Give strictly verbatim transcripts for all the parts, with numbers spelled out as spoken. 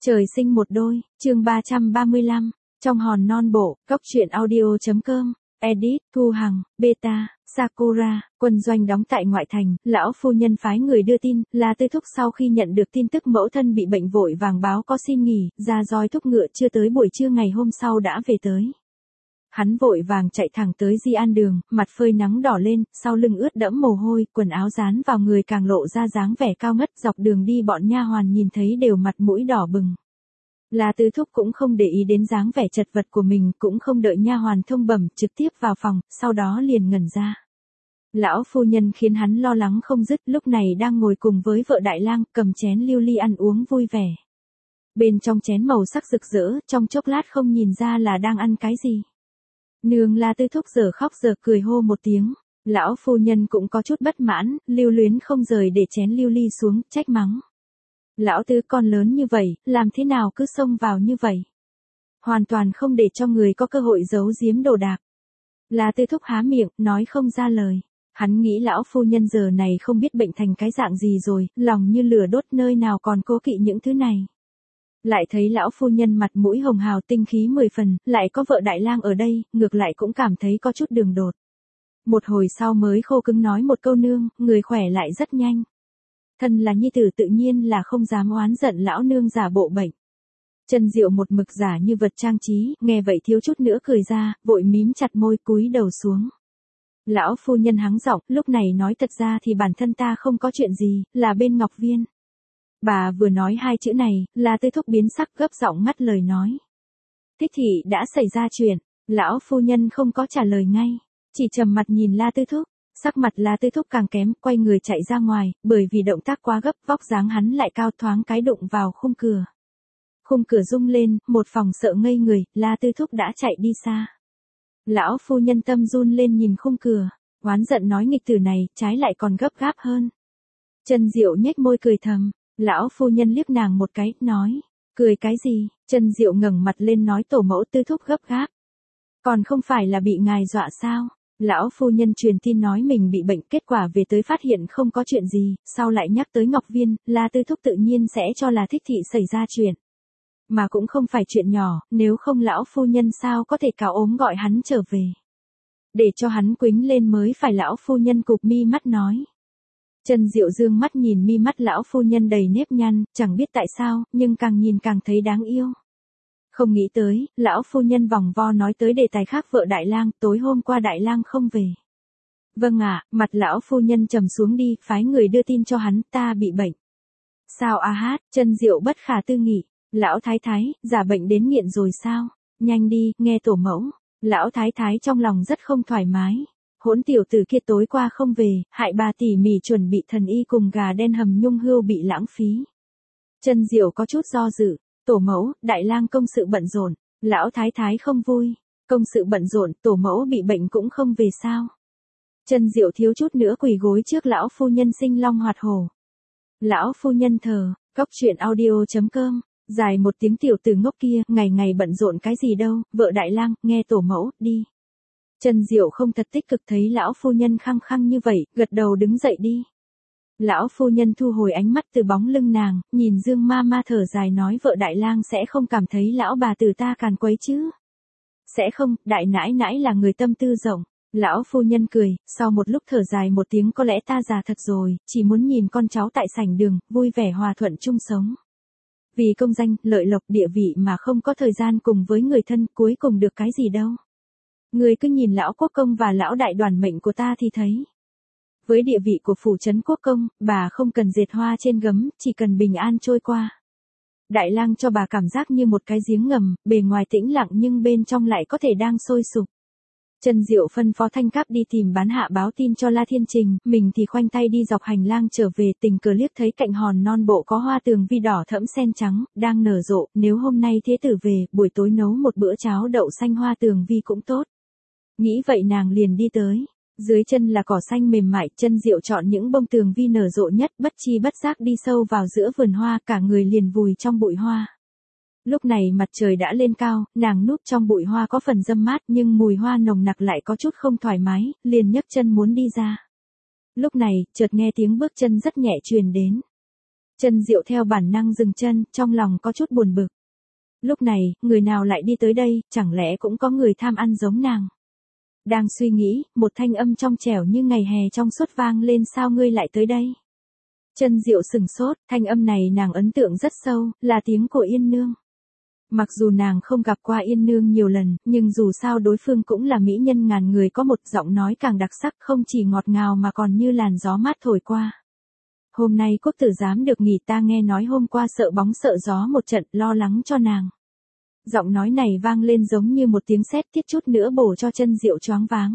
Trời sinh một đôi, chương ba trăm ba mươi lăm, trong hòn non bộ, góc truyện audio.com, edit, Thu Hằng, Beta, Sakura, quân doanh đóng tại ngoại thành, lão phu nhân phái người đưa tin, là Tư Thúc sau khi nhận được tin tức mẫu thân bị bệnh vội vàng báo có xin nghỉ, ra roi thúc ngựa chưa tới buổi trưa ngày hôm sau đã về tới. Hắn vội vàng chạy thẳng tới Di An đường, mặt phơi nắng đỏ lên, sau lưng ướt đẫm mồ hôi, quần áo dán vào người càng lộ ra dáng vẻ cao ngất, dọc đường đi bọn nha hoàn nhìn thấy đều mặt mũi đỏ bừng. Là Tư Thúc cũng không để ý đến dáng vẻ chật vật của mình, cũng không đợi nha hoàn thông bẩm, trực tiếp vào phòng, sau đó liền ngẩn ra. Lão phu nhân khiến hắn lo lắng không dứt, lúc này đang ngồi cùng với vợ đại lang, cầm chén lưu ly ăn uống vui vẻ. Bên trong chén màu sắc rực rỡ, trong chốc lát không nhìn ra là đang ăn cái gì. Nương, là Tư Thúc giờ khóc giờ cười hô một tiếng. Lão phu nhân cũng có chút bất mãn, lưu luyến không rời để chén lưu ly xuống, trách mắng. Lão Tư, con lớn như vậy, làm thế nào cứ xông vào như vậy? Hoàn toàn không để cho người có cơ hội giấu giếm đồ đạc. Là Tư Thúc há miệng, nói không ra lời. Hắn nghĩ lão phu nhân giờ này không biết bệnh thành cái dạng gì rồi, lòng như lửa đốt, nơi nào còn cố kỵ những thứ này. Lại thấy lão phu nhân mặt mũi hồng hào tinh khí mười phần, lại có vợ đại lang ở đây, ngược lại cũng cảm thấy có chút đường đột. Một hồi sau mới khô cứng nói một câu, nương, người khỏe lại rất nhanh. Thân là nhi tử tự nhiên là không dám oán giận lão nương giả bộ bệnh. Chân Diệu một mực giả như vật trang trí, nghe vậy thiếu chút nữa cười ra, vội mím chặt môi cúi đầu xuống. Lão phu nhân hắng giọng, lúc này nói thật ra thì bản thân ta không có chuyện gì, là bên Ngọc Viên. Bà vừa nói hai chữ này, là Tư Thúc biến sắc, gấp giọng ngắt lời nói. Thích thị đã xảy ra chuyện, lão phu nhân không có trả lời ngay, chỉ trầm mặt nhìn La Tư Thúc. Sắc mặt La Tư Thúc càng kém, quay người chạy ra ngoài, bởi vì động tác quá gấp, vóc dáng hắn lại cao, thoáng cái đụng vào khung cửa. Khung cửa rung lên, một phòng sợ ngây người, La Tư Thúc đã chạy đi xa. Lão phu nhân tâm run lên nhìn khung cửa, oán giận nói nghịch tử này, trái lại còn gấp gáp hơn. Chân Diệu nhếch môi cười thầm, lão phu nhân liếc nàng một cái, nói, cười cái gì? Chân Diệu ngẩng mặt lên nói, tổ mẫu Tư Thúc gấp gáp. Còn không phải là bị ngài dọa sao? Lão phu nhân truyền tin nói mình bị bệnh, kết quả về tới phát hiện không có chuyện gì, sau lại nhắc tới Ngọc Viên, là Tư Thúc tự nhiên sẽ cho là Thích thị xảy ra chuyện. Mà cũng không phải chuyện nhỏ, nếu không lão phu nhân sao có thể cáo ốm gọi hắn trở về. Để cho hắn quýnh lên mới phải, lão phu nhân cụp mi mắt nói. Chân Diệu dương mắt nhìn mi mắt lão phu nhân đầy nếp nhăn, chẳng biết tại sao, nhưng càng nhìn càng thấy đáng yêu. Không nghĩ tới, lão phu nhân vòng vo nói tới đề tài khác, vợ đại lang, tối hôm qua đại lang không về. Vâng ạ, mặt lão phu nhân trầm xuống đi, phái người đưa tin cho hắn, ta bị bệnh. Sao a hát, Chân Diệu bất khả tư nghị, lão thái thái, giả bệnh đến nghiện rồi sao? Nhanh đi, nghe tổ mẫu. Lão thái thái trong lòng rất không thoải mái. Hỗn tiểu tử kia tối qua không về, hại bà tỉ mỉ chuẩn bị thần y cùng gà đen hầm nhung hươu bị lãng phí. Chân Diệu có chút do dự. Tổ mẫu, đại lang công sự bận rộn, lão thái thái không vui. Công sự bận rộn, tổ mẫu bị bệnh cũng không về sao? Chân Diệu thiếu chút nữa quỳ gối trước lão phu nhân sinh long hoạt hổ. Lão phu nhân thờ, góc truyện audio.com, dài một tiếng, tiểu tử ngốc kia, ngày ngày bận rộn cái gì đâu, vợ đại lang, nghe tổ mẫu, đi. Chân Diệu không thật tích cực thấy lão phu nhân khăng khăng như vậy, gật đầu đứng dậy đi. Lão phu nhân thu hồi ánh mắt từ bóng lưng nàng, nhìn Dương ma ma thở dài nói, vợ đại lang sẽ không cảm thấy lão bà tử ta càn quấy chứ? Sẽ không, đại nãi nãi là người tâm tư rộng. Lão phu nhân cười, sau một lúc thở dài một tiếng, có lẽ ta già thật rồi, chỉ muốn nhìn con cháu tại sảnh đường, vui vẻ hòa thuận chung sống. Vì công danh, lợi lộc, địa vị mà không có thời gian cùng với người thân, cuối cùng được cái gì đâu. Người cứ nhìn lão quốc công và lão đại đoàn mệnh của ta thì thấy. Với địa vị của phủ trấn quốc công, bà không cần dệt hoa trên gấm, chỉ cần bình an trôi qua. Đại lang cho bà cảm giác như một cái giếng ngầm, bề ngoài tĩnh lặng nhưng bên trong lại có thể đang sôi sục. Chân Diệu phân phó Thanh Cáp đi tìm bán hạ báo tin cho La Thiên Trình, mình thì khoanh tay đi dọc hành lang trở về, tình cờ liếc thấy cạnh hòn non bộ có hoa tường vi đỏ thẫm sen trắng, đang nở rộ, nếu hôm nay thế tử về, buổi tối nấu một bữa cháo đậu xanh hoa tường vi cũng tốt. Nghĩ vậy nàng liền đi tới. Dưới chân là cỏ xanh mềm mại, Chân Diệu chọn những bông tường vi nở rộ nhất, bất chi bất giác đi sâu vào giữa vườn hoa, cả người liền vùi trong bụi hoa. Lúc này mặt trời đã lên cao, nàng núp trong bụi hoa có phần râm mát, nhưng mùi hoa nồng nặc lại có chút không thoải mái, liền nhấc chân muốn đi ra. Lúc này, chợt nghe tiếng bước chân rất nhẹ truyền đến. Chân Diệu theo bản năng dừng chân, trong lòng có chút buồn bực. Lúc này, người nào lại đi tới đây, chẳng lẽ cũng có người tham ăn giống nàng. Đang suy nghĩ, một thanh âm trong trẻo như ngày hè trong suốt vang lên, sao ngươi lại tới đây? Chân Diệu sừng sốt, thanh âm này nàng ấn tượng rất sâu, là tiếng của Yên Nương. Mặc dù nàng không gặp qua Yên Nương nhiều lần, nhưng dù sao đối phương cũng là mỹ nhân ngàn người, có một giọng nói càng đặc sắc, không chỉ ngọt ngào mà còn như làn gió mát thổi qua. Hôm nay Quốc tử giám được nghỉ, ta nghe nói hôm qua sợ bóng sợ gió một trận, lo lắng cho nàng. Giọng nói này vang lên giống như một tiếng sét, thiết chút nữa bổ cho Chân Diệu choáng váng.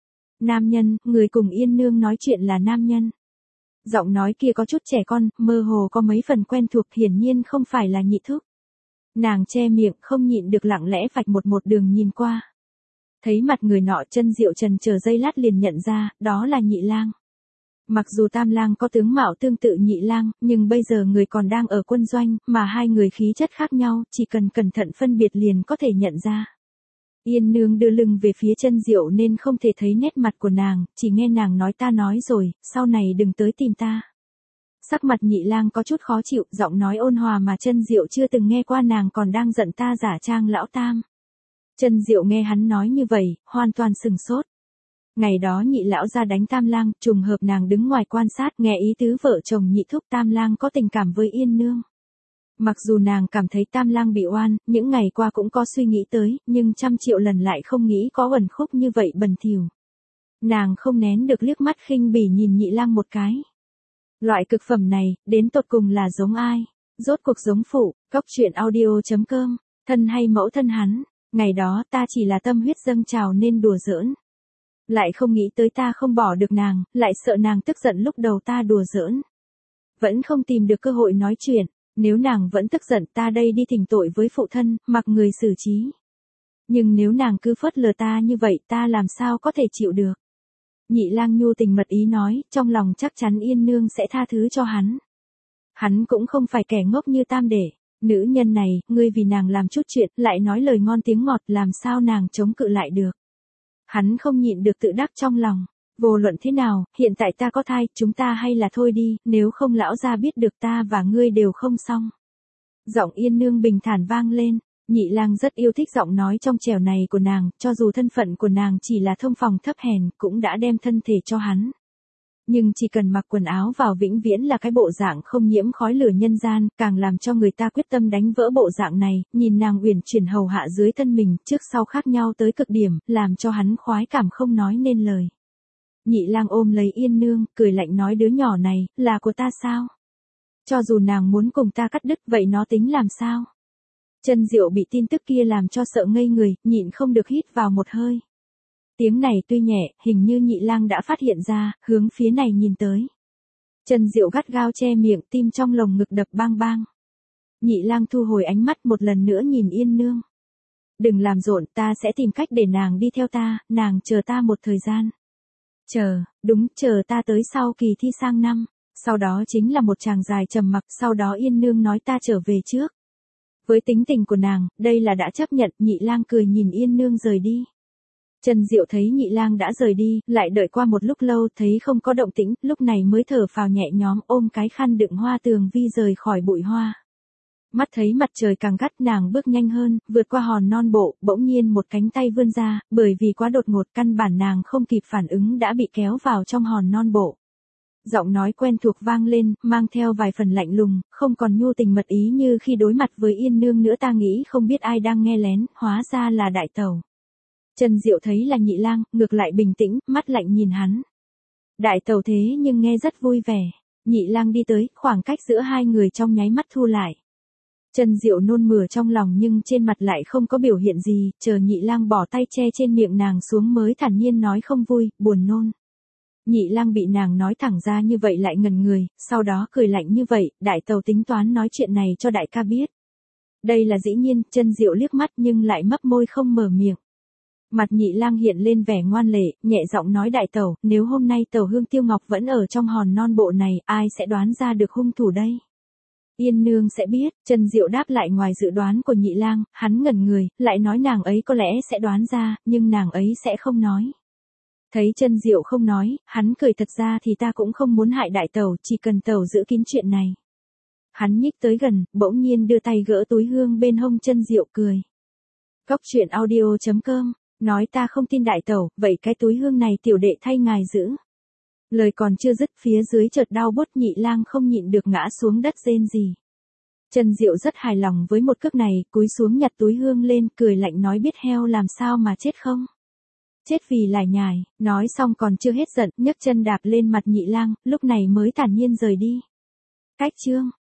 Nam nhân, người cùng Yên Nương nói chuyện là nam nhân. Giọng nói kia có chút trẻ con, mơ hồ có mấy phần quen thuộc, hiển nhiên không phải là Nhị Thúc. Nàng che miệng, không nhịn được lặng lẽ vạch một một đường nhìn qua. Thấy mặt người nọ, Chân Diệu trần chờ giây lát liền nhận ra, đó là Nhị Lang. Mặc dù Tam Lang có tướng mạo tương tự Nhị Lang, nhưng bây giờ người còn đang ở quân doanh, mà hai người khí chất khác nhau, chỉ cần cẩn thận phân biệt liền có thể nhận ra. Yên Nương đưa lưng về phía Chân Diệu nên không thể thấy nét mặt của nàng, chỉ nghe nàng nói, ta nói rồi, sau này đừng tới tìm ta. Sắc mặt Nhị Lang có chút khó chịu, giọng nói ôn hòa mà Chân Diệu chưa từng nghe qua, nàng còn đang giận ta giả trang lão Tam. Chân Diệu nghe hắn nói như vậy, hoàn toàn sừng sốt. Ngày đó Nhị lão ra đánh Tam Lang, trùng hợp nàng đứng ngoài quan sát, nghe ý tứ vợ chồng Nhị Thúc Tam Lang có tình cảm với Yên Nương. Mặc dù nàng cảm thấy Tam Lang bị oan, những ngày qua cũng có suy nghĩ tới, nhưng trăm triệu lần lại không nghĩ có uẩn khúc như vậy bẩn thỉu. Nàng không nén được liếc mắt khinh bỉ nhìn Nhị Lang một cái. Loại cực phẩm này, đến tột cùng là giống ai? Rốt cuộc giống phụ, cóc truyện audio chấm com, thân hay mẫu thân hắn, ngày đó ta chỉ là tâm huyết dâng trào nên đùa giỡn. Lại không nghĩ tới ta không bỏ được nàng, lại sợ nàng tức giận lúc đầu ta đùa giỡn. Vẫn không tìm được cơ hội nói chuyện, nếu nàng vẫn tức giận ta đây đi thỉnh tội với phụ thân, mặc người xử trí. Nhưng nếu nàng cứ phớt lờ ta như vậy ta làm sao có thể chịu được. Nhị Lang nhu tình mật ý nói, trong lòng chắc chắn Yên Nương sẽ tha thứ cho hắn. Hắn cũng không phải kẻ ngốc như Tam Đệ. Nữ nhân này, ngươi vì nàng làm chút chuyện, lại nói lời ngon tiếng ngọt, làm sao nàng chống cự lại được. Hắn không nhịn được tự đắc trong lòng. Vô luận thế nào, hiện tại ta có thai, chúng ta hay là thôi đi, nếu không lão gia biết được ta và ngươi đều không xong. Giọng Yên Nương bình thản vang lên. Nhị Lang rất yêu thích giọng nói trong trẻo này của nàng, cho dù thân phận của nàng chỉ là thông phòng thấp hèn, cũng đã đem thân thể cho hắn. Nhưng chỉ cần mặc quần áo vào vĩnh viễn là cái bộ dạng không nhiễm khói lửa nhân gian, càng làm cho người ta quyết tâm đánh vỡ bộ dạng này, nhìn nàng uyển chuyển hầu hạ dưới thân mình, trước sau khác nhau tới cực điểm, làm cho hắn khoái cảm không nói nên lời. Nhị Lang ôm lấy Yên Nương, cười lạnh nói, đứa nhỏ này, là của ta sao? Cho dù nàng muốn cùng ta cắt đứt, vậy nó tính làm sao? Chân Diệu bị tin tức kia làm cho sợ ngây người, nhịn không được hít vào một hơi. Tiếng này tuy nhẹ, hình như Nhị Lang đã phát hiện ra, hướng phía này nhìn tới. Chân Diệu gắt gao che miệng, tim trong lồng ngực đập bang bang. Nhị Lang thu hồi ánh mắt một lần nữa nhìn Yên Nương. Đừng làm rộn, ta sẽ tìm cách để nàng đi theo ta, nàng chờ ta một thời gian. Chờ, đúng, chờ ta tới sau kỳ thi sang năm. Sau đó chính là một chàng dài trầm mặc, sau đó Yên Nương nói ta trở về trước. Với tính tình của nàng, đây là đã chấp nhận. Nhị Lang cười nhìn Yên Nương rời đi. Chân Diệu thấy Nhị Lang đã rời đi, lại đợi qua một lúc lâu thấy không có động tĩnh, lúc này mới thở phào nhẹ nhõm, ôm cái khăn đựng hoa tường vi rời khỏi bụi hoa. Mắt thấy mặt trời càng gắt, nàng bước nhanh hơn, vượt qua hòn non bộ, bỗng nhiên một cánh tay vươn ra, bởi vì quá đột ngột căn bản nàng không kịp phản ứng đã bị kéo vào trong hòn non bộ. Giọng nói quen thuộc vang lên, mang theo vài phần lạnh lùng, không còn nhu tình mật ý như khi đối mặt với Yên Nương nữa, ta nghĩ không biết ai đang nghe lén, hóa ra là đại tẩu. Chân Diệu thấy là Nhị Lang, ngược lại bình tĩnh, mắt lạnh nhìn hắn. Đại tẩu thế nhưng nghe rất vui vẻ. Nhị Lang đi tới, khoảng cách giữa hai người trong nháy mắt thu lại. Chân Diệu nôn mửa trong lòng nhưng trên mặt lại không có biểu hiện gì, chờ Nhị Lang bỏ tay che trên miệng nàng xuống mới thản nhiên nói không vui, buồn nôn. Nhị Lang bị nàng nói thẳng ra như vậy lại ngần người, sau đó cười lạnh như vậy, đại tẩu tính toán nói chuyện này cho đại ca biết. Đây là dĩ nhiên, Chân Diệu liếc mắt nhưng lại mấp môi không mở miệng. Mặt Nhị Lang hiện lên vẻ ngoan lệ, nhẹ giọng nói đại tẩu, nếu hôm nay tẩu Hương Tiêu Ngọc vẫn ở trong hòn non bộ này, ai sẽ đoán ra được hung thủ đây? Yên Nương sẽ biết. Chân Diệu đáp lại ngoài dự đoán của Nhị Lang, hắn ngẩn người, lại nói nàng ấy có lẽ sẽ đoán ra, nhưng nàng ấy sẽ không nói. Thấy Chân Diệu không nói, hắn cười, thật ra thì ta cũng không muốn hại đại tẩu, chỉ cần tẩu giữ kín chuyện này. Hắn nhích tới gần, bỗng nhiên đưa tay gỡ túi hương bên hông chân Diệu cười. Cốc truyện audio chấm com, nói ta không tin đại tẩu, vậy cái túi hương này tiểu đệ thay ngài giữ. Lời còn chưa dứt phía dưới chợt đau bút Nhị Lang không nhịn được ngã xuống đất rên rỉ. Trần Diệu rất hài lòng với một cước này, cúi xuống nhặt túi hương lên, cười lạnh nói biết heo làm sao mà chết không? Chết vì lải nhải, nói xong còn chưa hết giận, nhấc chân đạp lên mặt Nhị Lang, lúc này mới thản nhiên rời đi. Cách chương